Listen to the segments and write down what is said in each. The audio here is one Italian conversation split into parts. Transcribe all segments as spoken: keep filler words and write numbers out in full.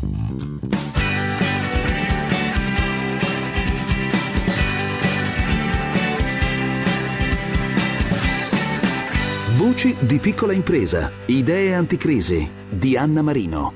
Voci di piccola impresa, idee anticrisi di Anna Marino.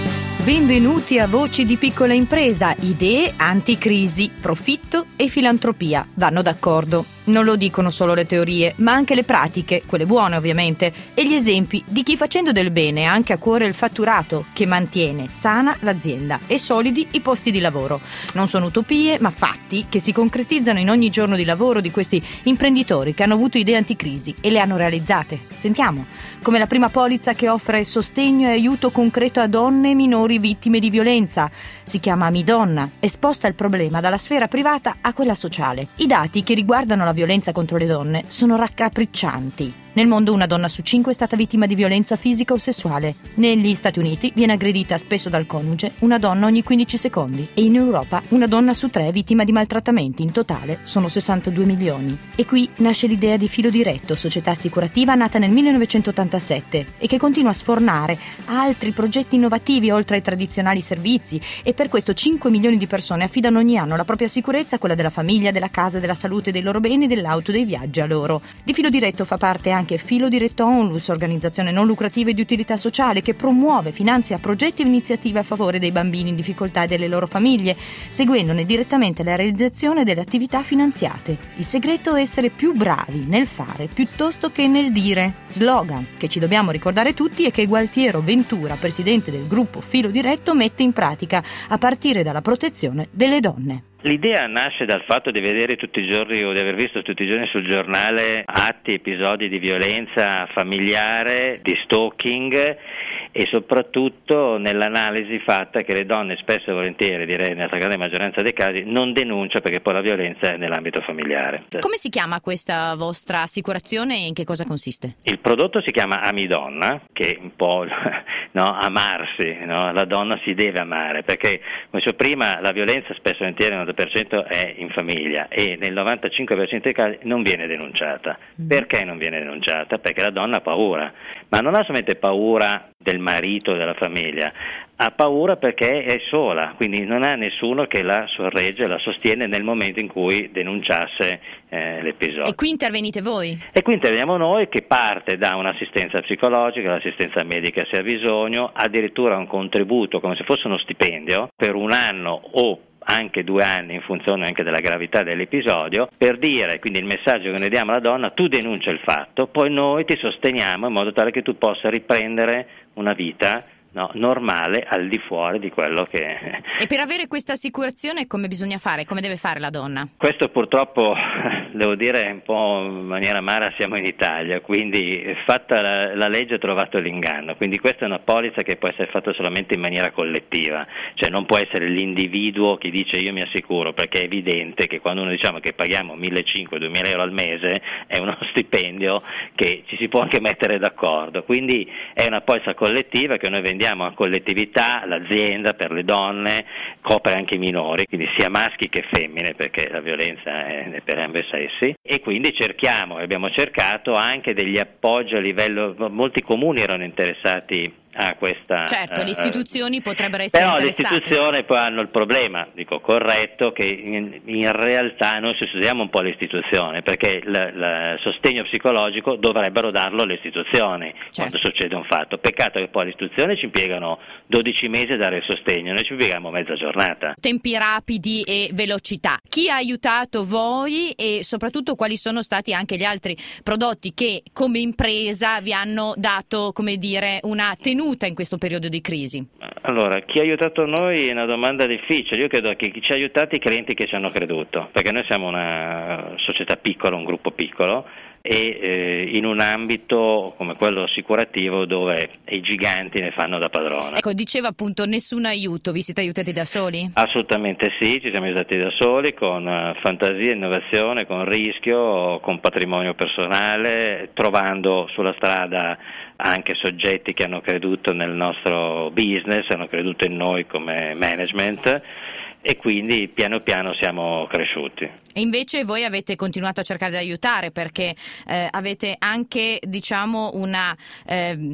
Benvenuti a Voci di piccola impresa, idee anticrisi, profitto e filantropia vanno d'accordo. Non lo dicono solo le teorie, ma anche le pratiche, quelle buone ovviamente, e gli esempi di chi facendo del bene ha anche a cuore il fatturato che mantiene sana l'azienda e solidi i posti di lavoro. Non sono utopie, ma fatti che si concretizzano in ogni giorno di lavoro di questi imprenditori che hanno avuto idee anticrisi e le hanno realizzate. Sentiamo, come la prima polizza che offre sostegno e aiuto concreto a donne e minori vittime di violenza. Si chiama Amidonna e sposta il problema dalla sfera privata a quella sociale. I dati che riguardano la violenza contro le donne sono raccapriccianti. Nel mondo una donna su cinque è stata vittima di violenza fisica o sessuale. Negli Stati Uniti viene aggredita spesso dal coniuge una donna ogni quindici secondi e in Europa una donna su tre è vittima di maltrattamenti. In totale sono sessantadue milioni. E qui nasce l'idea di Filo Diretto, società assicurativa nata nel millenovecentottantasette e che continua a sfornare altri progetti innovativi oltre ai tradizionali servizi, e per questo cinque milioni di persone affidano ogni anno la propria sicurezza, quella della famiglia, della casa, della salute, dei loro beni, dell'auto, dei viaggi a loro. Di Filo Diretto fa parte anche anche Filo Diretto Onlus, organizzazione non lucrativa e di utilità sociale che promuove, finanzia progetti e iniziative a favore dei bambini in difficoltà e delle loro famiglie, seguendone direttamente la realizzazione delle attività finanziate. Il segreto è essere più bravi nel fare piuttosto che nel dire. Slogan che ci dobbiamo ricordare tutti e che Gualtiero Ventura, presidente del gruppo Filo Diretto, mette in pratica a partire dalla protezione delle donne. L'idea nasce dal fatto di vedere tutti i giorni o di aver visto tutti i giorni sul giornale atti, episodi di violenza familiare, di stalking, e soprattutto nell'analisi fatta che le donne spesso e volentieri, direi nella stragrande maggioranza dei casi, non denunciano perché poi la violenza è nell'ambito familiare. Come si chiama questa vostra assicurazione e in che cosa consiste? Il prodotto si chiama Amidonna, che è un po' no, amarsi, no? La donna si deve amare, perché come dicevo prima la violenza spesso e volentieri il novanta per cento è in famiglia e nel novantacinque per cento dei casi non viene denunciata. Mm. Perché non viene denunciata? Perché la donna ha paura, ma non ha solamente paura del marito o della famiglia, ha paura perché è sola, quindi non ha nessuno che la sorregge, la sostiene nel momento in cui denunciasse eh, l'episodio. E qui intervenite voi? E qui interveniamo noi, che parte da un'assistenza psicologica, l'assistenza medica se ha bisogno, addirittura un contributo come se fosse uno stipendio per un anno o anche due anni in funzione anche della gravità dell'episodio, per dire, quindi il messaggio che noi diamo alla donna: tu denuncia il fatto, poi noi ti sosteniamo in modo tale che tu possa riprendere una vita no, normale al di fuori di quello che... E per avere questa assicurazione come bisogna fare? Come deve fare la donna? Questo purtroppo, devo dire un po' in maniera amara, siamo in Italia, quindi fatta la, la legge ho trovato l'inganno, quindi questa è una polizza che può essere fatta solamente in maniera collettiva, cioè non può essere l'individuo che dice io mi assicuro, perché è evidente che quando noi diciamo che paghiamo millecinquecento duemila euro al mese è uno stipendio che ci si può anche mettere d'accordo, quindi è una polizza collettiva che noi vendiamo a collettività, l'azienda per le donne, copre anche i minori, quindi sia maschi che femmine, perché la violenza è per ambo i sessi, e quindi cerchiamo, e abbiamo cercato anche degli appoggi a livello, molti comuni erano interessati a questa... Certo, eh, le istituzioni potrebbero essere però interessate. Però le istituzioni poi hanno il problema, dico corretto, che in, in realtà noi sostituiamo un po' le istituzioni, perché il, il sostegno psicologico dovrebbero darlo le istituzioni, certo, quando succede un fatto. Peccato che poi le istituzioni ci impiegano dodici mesi a dare il sostegno, noi ci impieghiamo mezza giornata. Tempi rapidi e velocità. Chi ha aiutato voi e soprattutto quali sono stati anche gli altri prodotti che come impresa vi hanno dato, come dire, una tenuta in questo periodo di crisi? Allora, chi ha aiutato noi è una domanda difficile. Io credo che chi ci ha aiutato i clienti che ci hanno creduto, perché noi siamo una società piccola, un gruppo piccolo, e eh, in un ambito come quello assicurativo dove i giganti ne fanno da padrona. Ecco, diceva appunto nessun aiuto, vi siete aiutati da soli? Assolutamente sì, ci siamo aiutati da soli, con uh, fantasia, innovazione, con rischio, con patrimonio personale, trovando sulla strada anche soggetti che hanno creduto nel nostro business, hanno creduto in noi come management, e quindi piano piano siamo cresciuti. E invece voi avete continuato a cercare di aiutare, perché eh, avete anche, diciamo, una... Eh,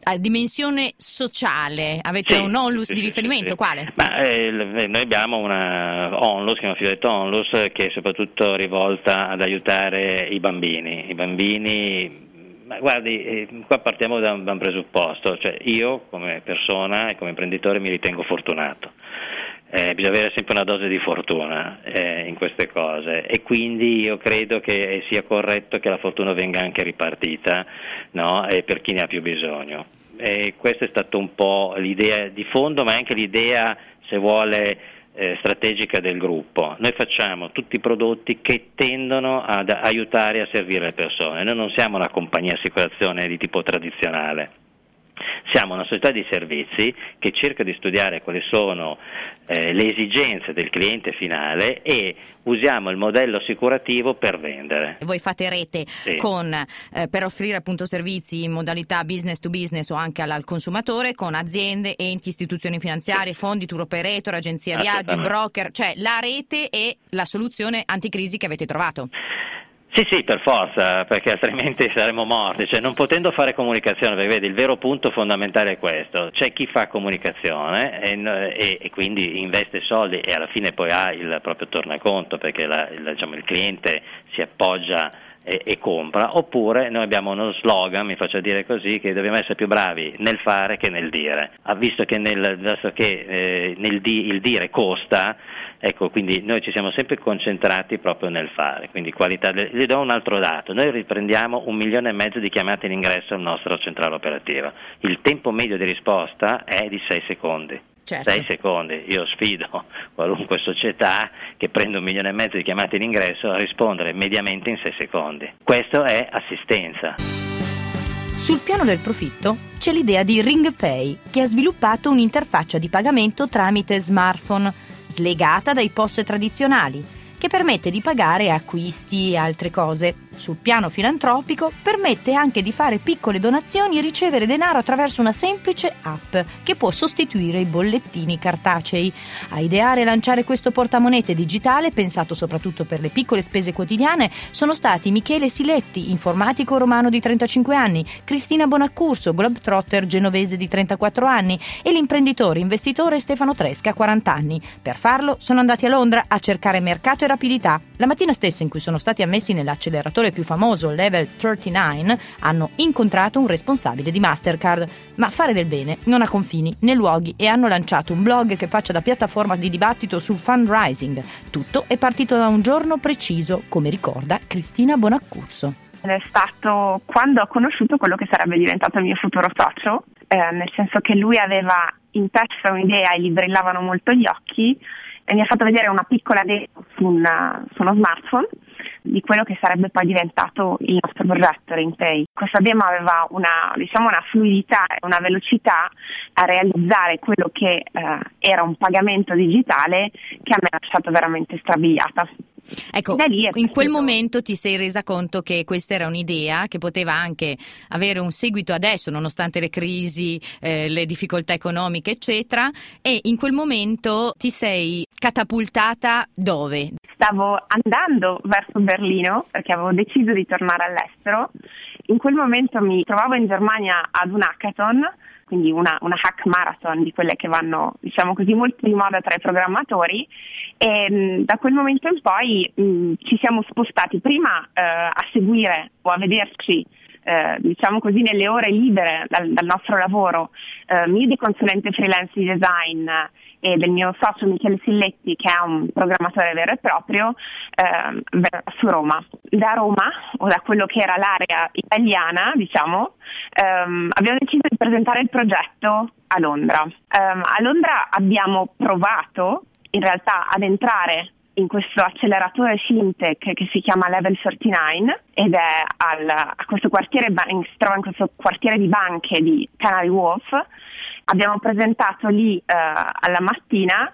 a dimensione sociale, avete sì, un onlus sì, di sì, riferimento, sì, sì. quale? Ma, eh, noi abbiamo una onlus, che è una filiale onlus, che è soprattutto rivolta ad aiutare i bambini. I bambini, ma guardi, eh, qua partiamo da un, da un presupposto, cioè io come persona e come imprenditore mi ritengo fortunato. Eh, bisogna avere sempre una dose di fortuna eh, in queste cose, e quindi io credo che sia corretto che la fortuna venga anche ripartita, no? E per chi ne ha più bisogno. E questa è stata un po' l'idea di fondo, ma anche l'idea, se vuole, eh, strategica del gruppo. Noi facciamo tutti i prodotti che tendono ad aiutare a servire le persone. Noi non siamo una compagnia assicurazione di tipo tradizionale. Siamo una società di servizi che cerca di studiare quali sono eh, le esigenze del cliente finale, e usiamo il modello assicurativo per vendere. Voi fate rete sì. con, eh, per offrire appunto servizi in modalità business to business o anche al, al consumatore, con aziende, enti, istituzioni finanziarie, sì. fondi, tour operator, agenzie viaggi, broker, cioè la rete e la soluzione anticrisi che avete trovato. Sì, sì, per forza, perché altrimenti saremmo morti, cioè non potendo fare comunicazione, perché vedi, il vero punto fondamentale è questo: c'è chi fa comunicazione e, e, e quindi investe soldi e alla fine poi ha il proprio tornaconto, perché la, il, diciamo, il cliente si appoggia e, e compra, oppure noi abbiamo uno slogan, mi faccio dire così, che dobbiamo essere più bravi nel fare che nel dire, ha visto che, nel, visto che eh, nel di, il dire costa. Ecco, quindi noi ci siamo sempre concentrati proprio nel fare, quindi qualità. Le do un altro dato: noi riprendiamo un milione e mezzo di chiamate in ingresso al nostro centrale operativa, il tempo medio di risposta è di sei secondi. Certo. sei secondi, io sfido qualunque società che prende un milione e mezzo di chiamate in ingresso a rispondere mediamente in sei secondi. Questo è assistenza. Sul piano del profitto c'è l'idea di RingPay, che ha sviluppato un'interfaccia di pagamento tramite smartphone, slegata dai P O S tradizionali, che permette di pagare acquisti e altre cose. Sul piano filantropico permette anche di fare piccole donazioni e ricevere denaro attraverso una semplice app che può sostituire i bollettini cartacei. A ideare e lanciare questo portamonete digitale, pensato soprattutto per le piccole spese quotidiane, sono stati Michele Siletti, informatico romano di trentacinque anni, Cristina Bonaccurso, globetrotter genovese di trentaquattro anni, e l'imprenditore investitore Stefano Tresca, quaranta anni. Per farlo sono andati a Londra a cercare mercato e rapidità. La mattina stessa in cui sono stati ammessi nell'acceleratore più famoso, Level trentanove, hanno incontrato un responsabile di Mastercard. Ma fare del bene non ha confini né luoghi, e hanno lanciato un blog che faccia da piattaforma di dibattito sul fundraising. Tutto è partito da un giorno preciso, come ricorda Cristina Bonaccurso. È stato quando ho conosciuto quello che sarebbe diventato il mio futuro socio, eh, nel senso che lui aveva in testa un'idea e gli brillavano molto gli occhi, e mi ha fatto vedere una piccola demo su, una, su uno smartphone di quello che sarebbe poi diventato il nostro progetto RingPay. Questa demo aveva una, diciamo, una fluidità e una velocità a realizzare quello che eh, era un pagamento digitale che a me ha lasciato veramente strabiliata. Ecco, in quel momento ti sei resa conto che questa era un'idea che poteva anche avere un seguito adesso, nonostante le crisi, eh, le difficoltà economiche, eccetera, e in quel momento ti sei catapultata dove? Stavo andando verso Berlino perché avevo deciso di tornare all'estero. In quel momento mi trovavo in Germania ad un hackathon, quindi una, una hack marathon di quelle che vanno, diciamo così, molto di moda tra i programmatori, e mh, da quel momento in poi mh, ci siamo spostati prima eh, a seguire o a vederci eh, diciamo così nelle ore libere dal, dal nostro lavoro, eh, io di consulente freelance di design e del mio socio Michele Silletti, che è un programmatore vero e proprio, eh, su Roma. Da Roma, o da quello che era l'area italiana, diciamo, ehm, abbiamo deciso di presentare il progetto a Londra. Um, a Londra abbiamo provato in realtà ad entrare in questo acceleratore fintech che si chiama Level trentanove ed è al, a questo quartiere, si trova in questo quartiere di banche di Canary Wharf. Abbiamo presentato lì eh, alla mattina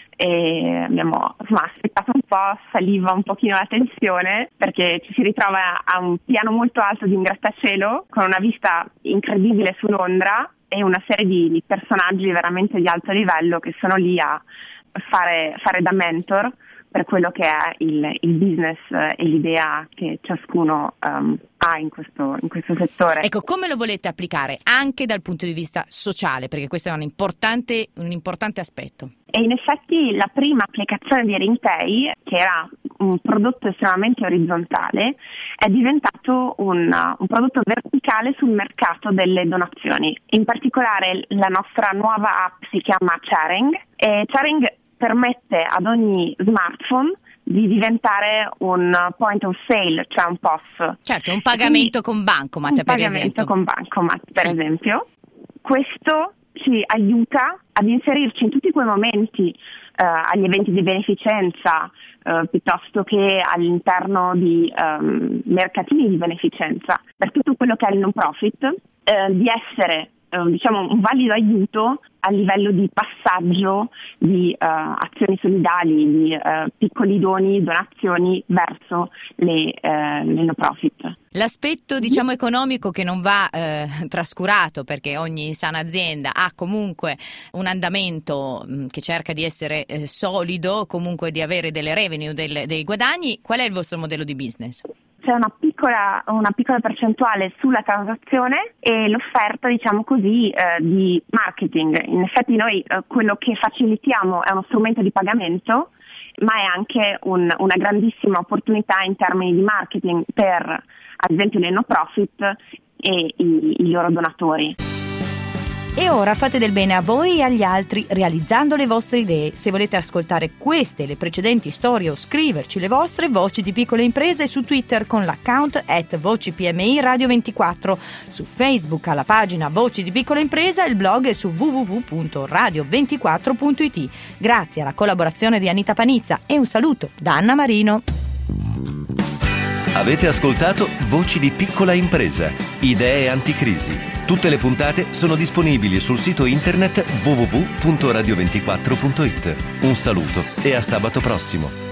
e abbiamo insomma, aspettato un po', saliva un pochino la tensione perché ci si ritrova a un piano molto alto di un grattacielo con una vista incredibile su Londra e una serie di, di personaggi veramente di alto livello che sono lì a fare, fare da mentor per quello che è il, il business e l'idea che ciascuno um, ha in questo, in questo settore. Ecco, come lo volete applicare anche dal punto di vista sociale? Perché questo è un importante, un importante aspetto. E in effetti la prima applicazione di Ringpay, che era un prodotto estremamente orizzontale, è diventato un, un prodotto verticale sul mercato delle donazioni. In particolare la nostra nuova app si chiama Charing e Charing permette ad ogni smartphone di diventare un point of sale, cioè un P O S. Certo, un pagamento Quindi, con bancomat, per esempio. Un pagamento con bancomat, per sì. esempio. Questo ci aiuta ad inserirci in tutti quei momenti eh, agli eventi di beneficenza, eh, piuttosto che all'interno di um, mercatini di beneficenza, per tutto quello che è il non profit, eh, di essere diciamo un valido aiuto a livello di passaggio di uh, azioni solidali, di uh, piccoli doni, donazioni verso le, uh, le no profit. L'aspetto diciamo economico che non va eh, trascurato, perché ogni sana azienda ha comunque un andamento mh, che cerca di essere eh, solido, comunque di avere delle revenue, delle, dei guadagni. Qual è il vostro modello di business? C'è una piccola, una piccola percentuale sulla transazione e l'offerta, diciamo così, eh, di marketing. In effetti noi eh, quello che facilitiamo è uno strumento di pagamento, ma è anche un, una grandissima opportunità in termini di marketing per, ad esempio, le no profit e i, i loro donatori. E ora fate del bene a voi e agli altri realizzando le vostre idee. Se volete ascoltare queste e le precedenti storie o scriverci le vostre, Voci di Piccole Imprese su Twitter con l'account at Voci P M I Radio ventiquattro, su Facebook alla pagina Voci di Piccola Impresa e il blog è su w w w punto radio ventiquattro punto i t. Grazie alla collaborazione di Anita Panizza e un saluto da Anna Marino. Avete ascoltato Voci di Piccola Impresa, idee anticrisi. Tutte le puntate sono disponibili sul sito internet w w w punto radio ventiquattro punto i t. Un saluto e a sabato prossimo.